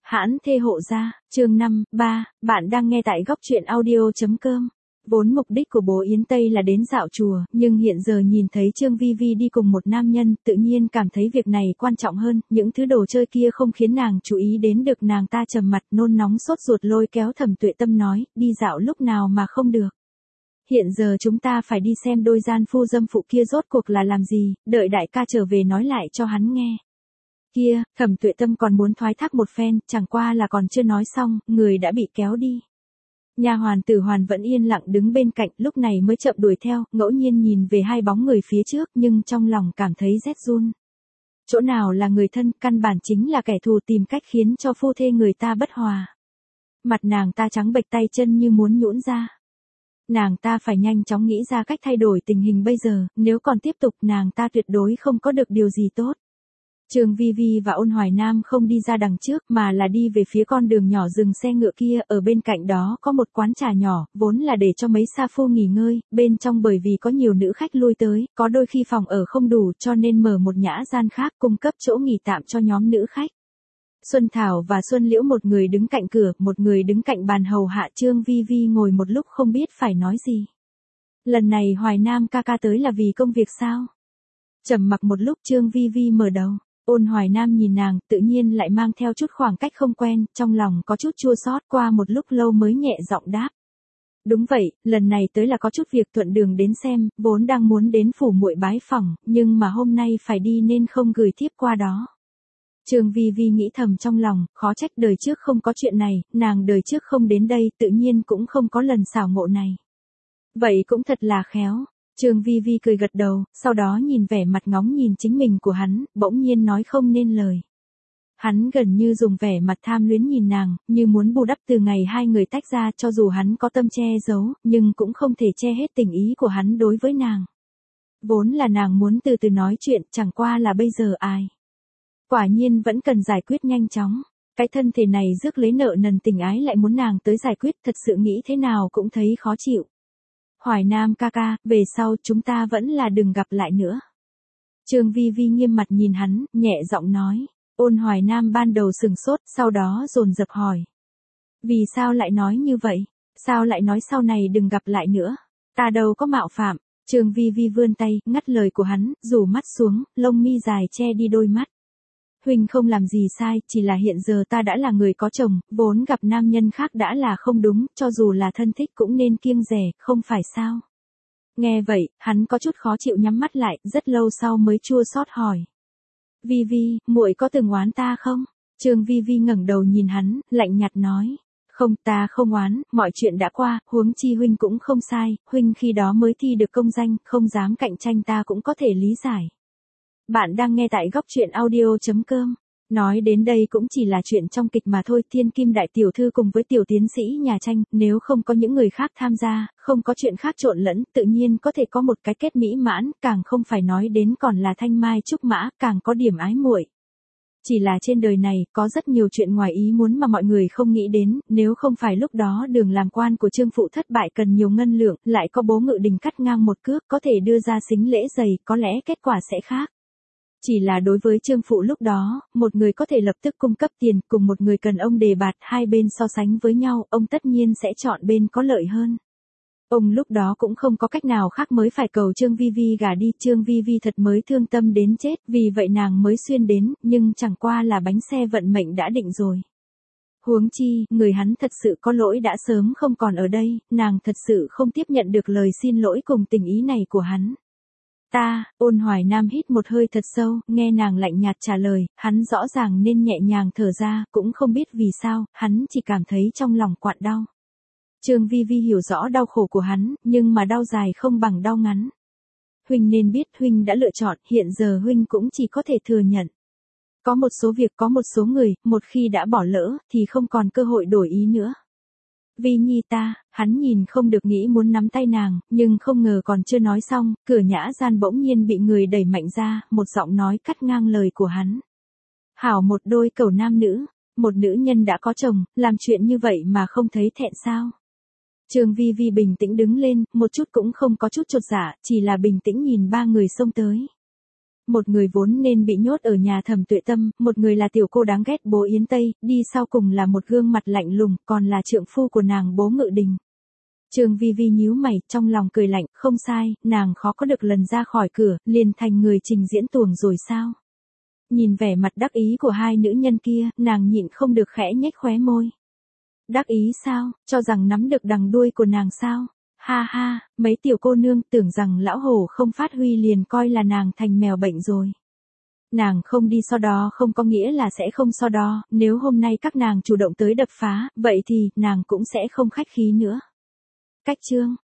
Hãn thê hộ gia, chương 5, 3, bạn đang nghe tại góc truyện audio.com. Vốn mục đích của bố Yến Tây là đến dạo chùa, nhưng hiện giờ nhìn thấy Trương Vi Vi đi cùng một nam nhân, tự nhiên cảm thấy việc này quan trọng hơn, những thứ đồ chơi kia không khiến nàng chú ý đến được, nàng ta trầm mặt nôn nóng sốt ruột lôi kéo Thẩm Tuệ Tâm nói, đi dạo lúc nào mà không được. Hiện giờ chúng ta phải đi xem đôi gian phu dâm phụ kia rốt cuộc là làm gì, đợi đại ca trở về nói lại cho hắn nghe. Kia, Thẩm Tuệ Tâm còn muốn thoái thác một phen, chẳng qua là còn chưa nói xong, người đã bị kéo đi. Nha hoàn Tử Hoàn vẫn yên lặng đứng bên cạnh, lúc này mới chậm đuổi theo, ngẫu nhiên nhìn về hai bóng người phía trước, nhưng trong lòng cảm thấy rét run. Chỗ nào là người thân, căn bản chính là kẻ thù tìm cách khiến cho phu thê người ta bất hòa. Mặt nàng ta trắng bệch, tay chân như muốn nhũn ra. Nàng ta phải nhanh chóng nghĩ ra cách thay đổi tình hình bây giờ, nếu còn tiếp tục nàng ta tuyệt đối không có được điều gì tốt. Trương Vi Vi và Ôn Hoài Nam không đi ra đằng trước mà là đi về phía con đường nhỏ dừng xe ngựa kia, ở bên cạnh đó có một quán trà nhỏ, vốn là để cho mấy sa phu nghỉ ngơi, bên trong bởi vì có nhiều nữ khách lui tới, có đôi khi phòng ở không đủ cho nên mở một nhã gian khác cung cấp chỗ nghỉ tạm cho nhóm nữ khách. Xuân Thảo và Xuân Liễu một người đứng cạnh cửa, một người đứng cạnh bàn hầu hạ. Trương Vi Vi ngồi một lúc không biết phải nói gì. Lần này Hoài Nam ca ca tới là vì công việc sao? Trầm mặc một lúc Trương Vi Vi mở đầu. Ôn Hoài Nam nhìn nàng, tự nhiên lại mang theo chút khoảng cách không quen, trong lòng có chút chua xót, qua một lúc lâu mới nhẹ giọng đáp. Đúng vậy, lần này tới là có chút việc, thuận đường đến xem, vốn đang muốn đến phủ muội bái phỏng, nhưng mà hôm nay phải đi nên không gửi thiếp qua đó. Trương Vi Vi nghĩ thầm trong lòng, khó trách đời trước không có chuyện này, nàng đời trước không đến đây, tự nhiên cũng không có lần xảo ngộ này. Vậy cũng thật là khéo. Trương Vi Vi cười gật đầu, sau đó nhìn vẻ mặt ngóng nhìn chính mình của hắn, bỗng nhiên nói không nên lời. Hắn gần như dùng vẻ mặt tham luyến nhìn nàng, như muốn bù đắp từ ngày hai người tách ra, cho dù hắn có tâm che giấu, nhưng cũng không thể che hết tình ý của hắn đối với nàng. Vốn là nàng muốn từ từ nói chuyện, chẳng qua là bây giờ ai. Quả nhiên vẫn cần giải quyết nhanh chóng. Cái thân thể này rước lấy nợ nần tình ái lại muốn nàng tới giải quyết, thật sự nghĩ thế nào cũng thấy khó chịu. Hoài Nam ca ca, về sau chúng ta vẫn là đừng gặp lại nữa. Trương Vi Vi nghiêm mặt nhìn hắn, nhẹ giọng nói. Ôn Hoài Nam ban đầu sừng sốt, sau đó dồn dập hỏi. Vì sao lại nói như vậy? Sao lại nói sau này đừng gặp lại nữa? Ta đâu có mạo phạm. Trương Vi Vi vươn tay, ngắt lời của hắn, rủ mắt xuống, lông mi dài che đi đôi mắt. Huynh không làm gì sai, chỉ là hiện giờ ta đã là người có chồng, vốn gặp nam nhân khác đã là không đúng, cho dù là thân thích cũng nên kiêng dè, không phải sao? Nghe vậy, hắn có chút khó chịu nhắm mắt lại, rất lâu sau mới chua xót hỏi. Vi Vi, muội có từng oán ta không? Trương Vi Vi ngẩng đầu nhìn hắn, lạnh nhạt nói. Không, ta không oán, mọi chuyện đã qua, huống chi huynh cũng không sai, huynh khi đó mới thi được công danh, không dám cạnh tranh ta cũng có thể lý giải. Bạn đang nghe tại góc truyện audio.com. Nói đến đây cũng chỉ là chuyện trong kịch mà thôi, Thiên Kim đại tiểu thư cùng với tiểu tiến sĩ nhà tranh, nếu không có những người khác tham gia, không có chuyện khác trộn lẫn, tự nhiên có thể có một cái kết mỹ mãn, càng không phải nói đến còn là thanh mai trúc mã, càng có điểm ái muội. Chỉ là trên đời này, có rất nhiều chuyện ngoài ý muốn mà mọi người không nghĩ đến, nếu không phải lúc đó đường làm quan của Trương phụ thất bại cần nhiều ngân lượng, lại có bố Ngự Đình cắt ngang một cước, có thể đưa ra sính lễ dày, có lẽ kết quả sẽ khác. Chỉ là đối với Trương phụ lúc đó, một người có thể lập tức cung cấp tiền, cùng một người cần ông đề bạt, hai bên so sánh với nhau, ông tất nhiên sẽ chọn bên có lợi hơn. Ông lúc đó cũng không có cách nào khác mới phải cầu Trương Vi Vi gả đi, Trương Vi Vi thật mới thương tâm đến chết, vì vậy nàng mới xuyên đến, nhưng chẳng qua là bánh xe vận mệnh đã định rồi. Huống chi, người hắn thật sự có lỗi đã sớm không còn ở đây, nàng thật sự không tiếp nhận được lời xin lỗi cùng tình ý này của hắn. Ôn Hoài Nam hít một hơi thật sâu, nghe nàng lạnh nhạt trả lời, hắn rõ ràng nên nhẹ nhàng thở ra, cũng không biết vì sao, hắn chỉ cảm thấy trong lòng quặn đau. Trương Vi Vi hiểu rõ đau khổ của hắn, nhưng mà đau dài không bằng đau ngắn. Huynh nên biết huynh đã lựa chọn, hiện giờ huynh cũng chỉ có thể thừa nhận. Có một số việc, có một số người, một khi đã bỏ lỡ, thì không còn cơ hội đổi ý nữa. Vi Nhi ta, hắn nhìn không được nghĩ muốn nắm tay nàng, nhưng không ngờ còn chưa nói xong, cửa nhã gian bỗng nhiên bị người đẩy mạnh ra, một giọng nói cắt ngang lời của hắn. Hảo một đôi cẩu nam nữ, một nữ nhân đã có chồng, làm chuyện như vậy mà không thấy thẹn sao? Trương Vi Vi bình tĩnh đứng lên, một chút cũng không có chút chột dạ, chỉ là bình tĩnh nhìn ba người xông tới. Một người vốn nên bị nhốt ở nhà Thẩm Tuệ Tâm, một người là tiểu cô đáng ghét bố Yến Tây, đi sau cùng là một gương mặt lạnh lùng, còn là trượng phu của nàng bố Ngự Đình. Trương Vi Vi nhíu mày, trong lòng cười lạnh, không sai, nàng khó có được lần ra khỏi cửa, liền thành người trình diễn tuồng rồi sao? Nhìn vẻ mặt đắc ý của hai nữ nhân kia, nàng nhịn không được khẽ nhếch khóe môi. Đắc ý sao, cho rằng nắm được đằng đuôi của nàng sao? Ha ha, mấy tiểu cô nương tưởng rằng lão hổ không phát huy liền coi là nàng thành mèo bệnh rồi. Nàng không đi so đo không có nghĩa là sẽ không so đo, nếu hôm nay các nàng chủ động tới đập phá, vậy thì nàng cũng sẽ không khách khí nữa. Cách chương